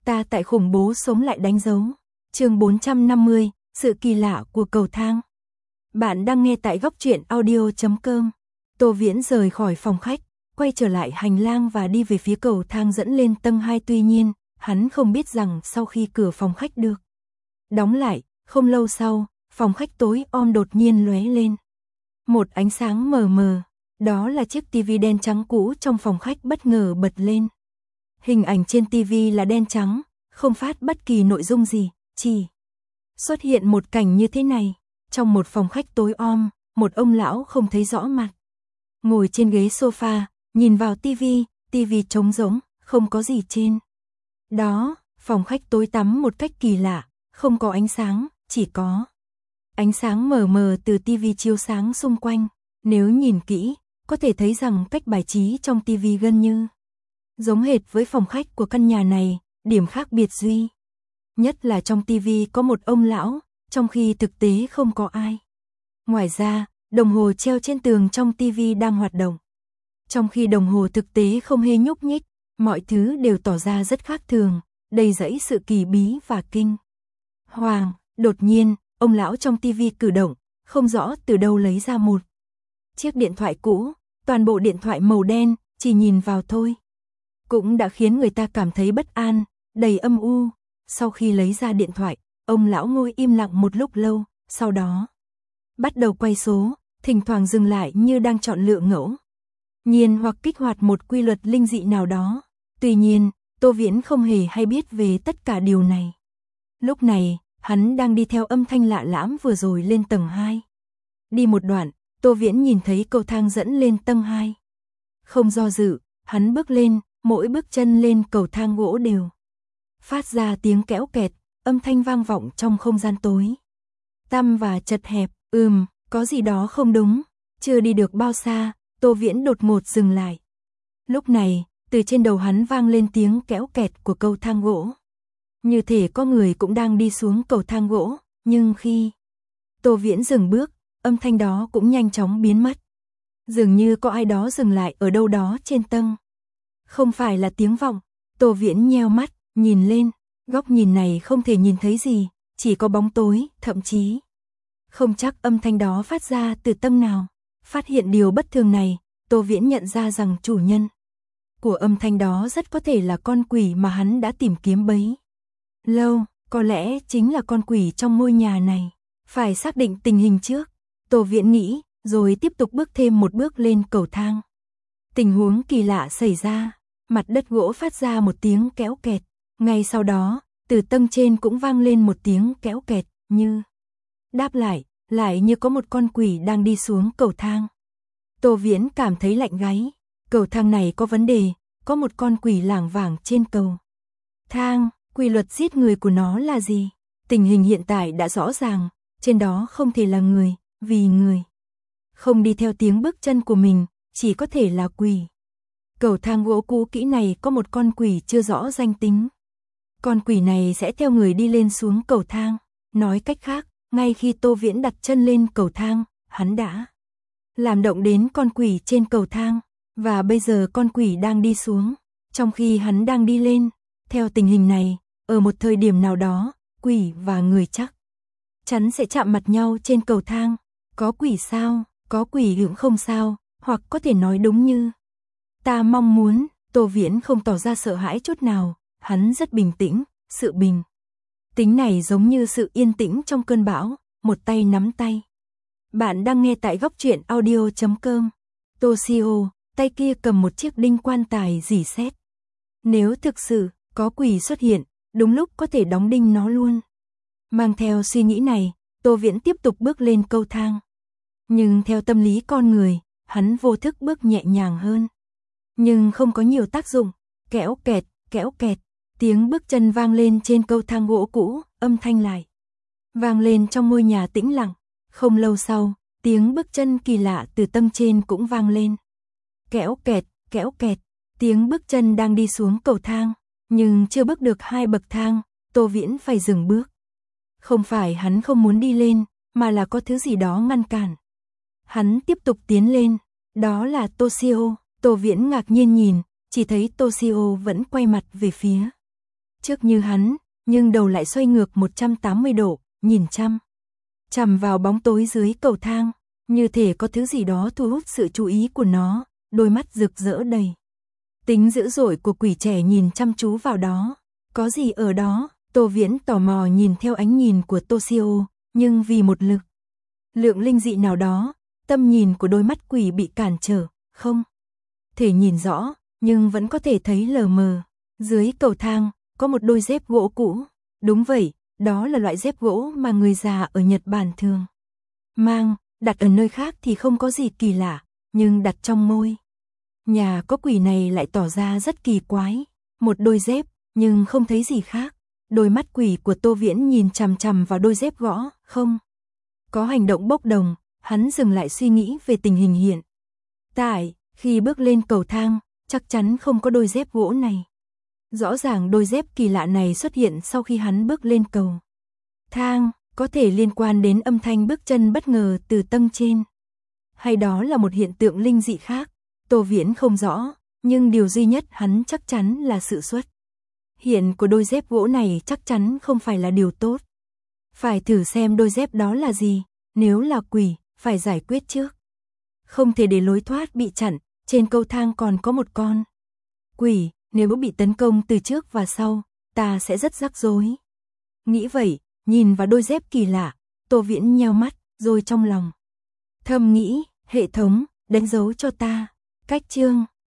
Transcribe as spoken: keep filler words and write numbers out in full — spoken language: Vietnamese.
Ta tại khủng bố sống lại đánh dấu. Chương bốn trăm năm mươi, sự kỳ lạ của cầu thang. Bạn đang nghe tại góc truyện audio chấm com. Tô Viễn rời khỏi phòng khách, quay trở lại hành lang và đi về phía cầu thang dẫn lên tầng hai, tuy nhiên, hắn không biết rằng sau khi cửa phòng khách được đóng lại, không lâu sau, phòng khách tối om đột nhiên lóe lên một ánh sáng mờ mờ, đó là chiếc tivi đen trắng cũ trong phòng khách bất ngờ bật lên. Hình ảnh trên tivi là đen trắng, không phát bất kỳ nội dung gì, chỉ xuất hiện một cảnh như thế này. Trong một phòng khách tối om, một ông lão không thấy rõ mặt, ngồi trên ghế sofa, nhìn vào tivi, tivi trống rỗng, không có gì trên đó. Phòng khách tối tăm một cách kỳ lạ, không có ánh sáng, chỉ có ánh sáng mờ mờ từ tivi chiếu sáng xung quanh. Nếu nhìn kỹ, có thể thấy rằng cách bài trí trong tivi gần như giống hệt với phòng khách của căn nhà này, điểm khác biệt duy nhất là trong tivi có một ông lão, trong khi thực tế không có ai. Ngoài ra, đồng hồ treo trên tường trong tivi đang hoạt động, trong khi đồng hồ thực tế không hề nhúc nhích, mọi thứ đều tỏ ra rất khác thường, đầy dẫy sự kỳ bí và kinh hoàng. Đột nhiên, ông lão trong tivi cử động, không rõ từ đâu lấy ra một chiếc điện thoại cũ, toàn bộ điện thoại màu đen, chỉ nhìn vào thôi cũng đã khiến người ta cảm thấy bất an, đầy âm u. Sau khi lấy ra điện thoại, ông lão ngồi im lặng một lúc lâu, sau đó bắt đầu quay số, thỉnh thoảng dừng lại như đang chọn lựa ngẫu nhiên hoặc kích hoạt một quy luật linh dị nào đó. Tuy nhiên, Tô Viễn không hề hay biết về tất cả điều này. Lúc này, hắn đang đi theo âm thanh lạ lẫm vừa rồi lên tầng hai. Đi một đoạn, Tô Viễn nhìn thấy cầu thang dẫn lên tầng hai. Không do dự, hắn bước lên, mỗi bước chân lên cầu thang gỗ đều phát ra tiếng kéo kẹt, âm thanh vang vọng trong không gian tối tăm và chật hẹp. Ừm, có gì đó không đúng. Chưa đi được bao xa, Tô Viễn đột ngột dừng lại. Lúc này, từ trên đầu hắn vang lên tiếng kéo kẹt của cầu thang gỗ. Như thể có người cũng đang đi xuống cầu thang gỗ, nhưng khi Tô Viễn dừng bước, âm thanh đó cũng nhanh chóng biến mất. Dường như có ai đó dừng lại ở đâu đó trên tầng. Không phải là tiếng vọng. Tô Viễn nheo mắt, nhìn lên, góc nhìn này không thể nhìn thấy gì, chỉ có bóng tối, thậm chí không chắc âm thanh đó phát ra từ tầng nào. Phát hiện điều bất thường này, Tô Viễn nhận ra rằng chủ nhân của âm thanh đó rất có thể là con quỷ mà hắn đã tìm kiếm bấy lâu, có lẽ chính là con quỷ trong ngôi nhà này. Phải xác định tình hình trước, Tô Viễn nghĩ, rồi tiếp tục bước thêm một bước lên cầu thang. Tình huống kỳ lạ xảy ra, mặt đất gỗ phát ra một tiếng kéo kẹt, ngay sau đó, từ tầng trên cũng vang lên một tiếng kéo kẹt, như đáp lại, lại như có một con quỷ đang đi xuống cầu thang. Tô Viễn cảm thấy lạnh gáy, cầu thang này có vấn đề, có một con quỷ lảng vảng trên cầu thang. Quy luật giết người của nó là gì? Tình hình hiện tại đã rõ ràng, trên đó không thể là người, vì người không đi theo tiếng bước chân của mình, chỉ có thể là quỷ. Cầu thang gỗ cũ kỹ này có một con quỷ chưa rõ danh tính. Con quỷ này sẽ theo người đi lên xuống cầu thang. Nói cách khác, ngay khi Tô Viễn đặt chân lên cầu thang, hắn đã làm động đến con quỷ trên cầu thang, và bây giờ con quỷ đang đi xuống, trong khi hắn đang đi lên. Theo tình hình này, ở một thời điểm nào đó, quỷ và người chắc chắn sẽ chạm mặt nhau trên cầu thang. Có quỷ sao? Có quỷ cũng không sao, hoặc có thể nói đúng như ta mong muốn. Tô Viễn không tỏ ra sợ hãi chút nào, hắn rất bình tĩnh. Sự bình tĩnh này giống như sự yên tĩnh trong cơn bão, một tay nắm tay. Bạn đang nghe tại góc truyện audio chấm com. Toshio, tay kia cầm một chiếc đinh quan tài rỉ sét. Nếu thực sự có quỷ xuất hiện, đúng lúc có thể đóng đinh nó luôn. Mang theo suy nghĩ này, Tô Viễn tiếp tục bước lên cầu thang. Nhưng theo tâm lý con người, hắn vô thức bước nhẹ nhàng hơn. Nhưng không có nhiều tác dụng. Kéo kẹt, kéo kẹt, tiếng bước chân vang lên trên cầu thang gỗ cũ, âm thanh lại vang lên trong ngôi nhà tĩnh lặng. Không lâu sau, tiếng bước chân kỳ lạ từ tầng trên cũng vang lên. Kéo kẹt, kéo kẹt, tiếng bước chân đang đi xuống cầu thang. Nhưng chưa bước được hai bậc thang, Tô Viễn phải dừng bước. Không phải hắn không muốn đi lên, mà là có thứ gì đó ngăn cản. Hắn tiếp tục tiến lên, đó là Toshio. Tô Viễn ngạc nhiên nhìn, chỉ thấy Toshio vẫn quay mặt về phía trước như hắn, nhưng đầu lại xoay ngược một trăm tám mươi độ, nhìn chăm chằm vào bóng tối dưới cầu thang, như thể có thứ gì đó thu hút sự chú ý của nó, đôi mắt rực rỡ đầy tính dữ dội của quỷ trẻ nhìn chăm chú vào đó. Có gì ở đó? Tô Viễn tò mò nhìn theo ánh nhìn của Toshio, nhưng vì một lực lượng linh dị nào đó, tâm nhìn của đôi mắt quỷ bị cản trở, không thể nhìn rõ, nhưng vẫn có thể thấy lờ mờ. Dưới cầu thang, có một đôi dép gỗ cũ. Đúng vậy, đó là loại dép gỗ mà người già ở Nhật Bản thường mang, đặt ở nơi khác thì không có gì kỳ lạ, nhưng đặt trong ngôi nhà có quỷ này lại tỏ ra rất kỳ quái. Một đôi dép, nhưng không thấy gì khác. Đôi mắt quỷ của Tô Viễn nhìn chằm chằm vào đôi dép gõ, không có hành động bốc đồng, hắn dừng lại suy nghĩ về tình hình hiện tại, khi bước lên cầu thang, chắc chắn không có đôi dép gỗ này. Rõ ràng đôi dép kỳ lạ này xuất hiện sau khi hắn bước lên cầu thang, có thể liên quan đến âm thanh bước chân bất ngờ từ tầng trên. Hay đó là một hiện tượng linh dị khác, Tô Viễn không rõ, nhưng điều duy nhất hắn chắc chắn là sự xuất hiện của đôi dép gỗ này chắc chắn không phải là điều tốt. Phải thử xem đôi dép đó là gì, nếu là quỷ, phải giải quyết trước. Không thể để lối thoát bị chặn, trên cầu thang còn có một con quỷ, nếu bị tấn công từ trước và sau, ta sẽ rất rắc rối. Nghĩ vậy, nhìn vào đôi dép kỳ lạ, Tô Viễn nheo mắt, rồi trong lòng thầm nghĩ, hệ thống, đánh dấu cho ta. Cách chương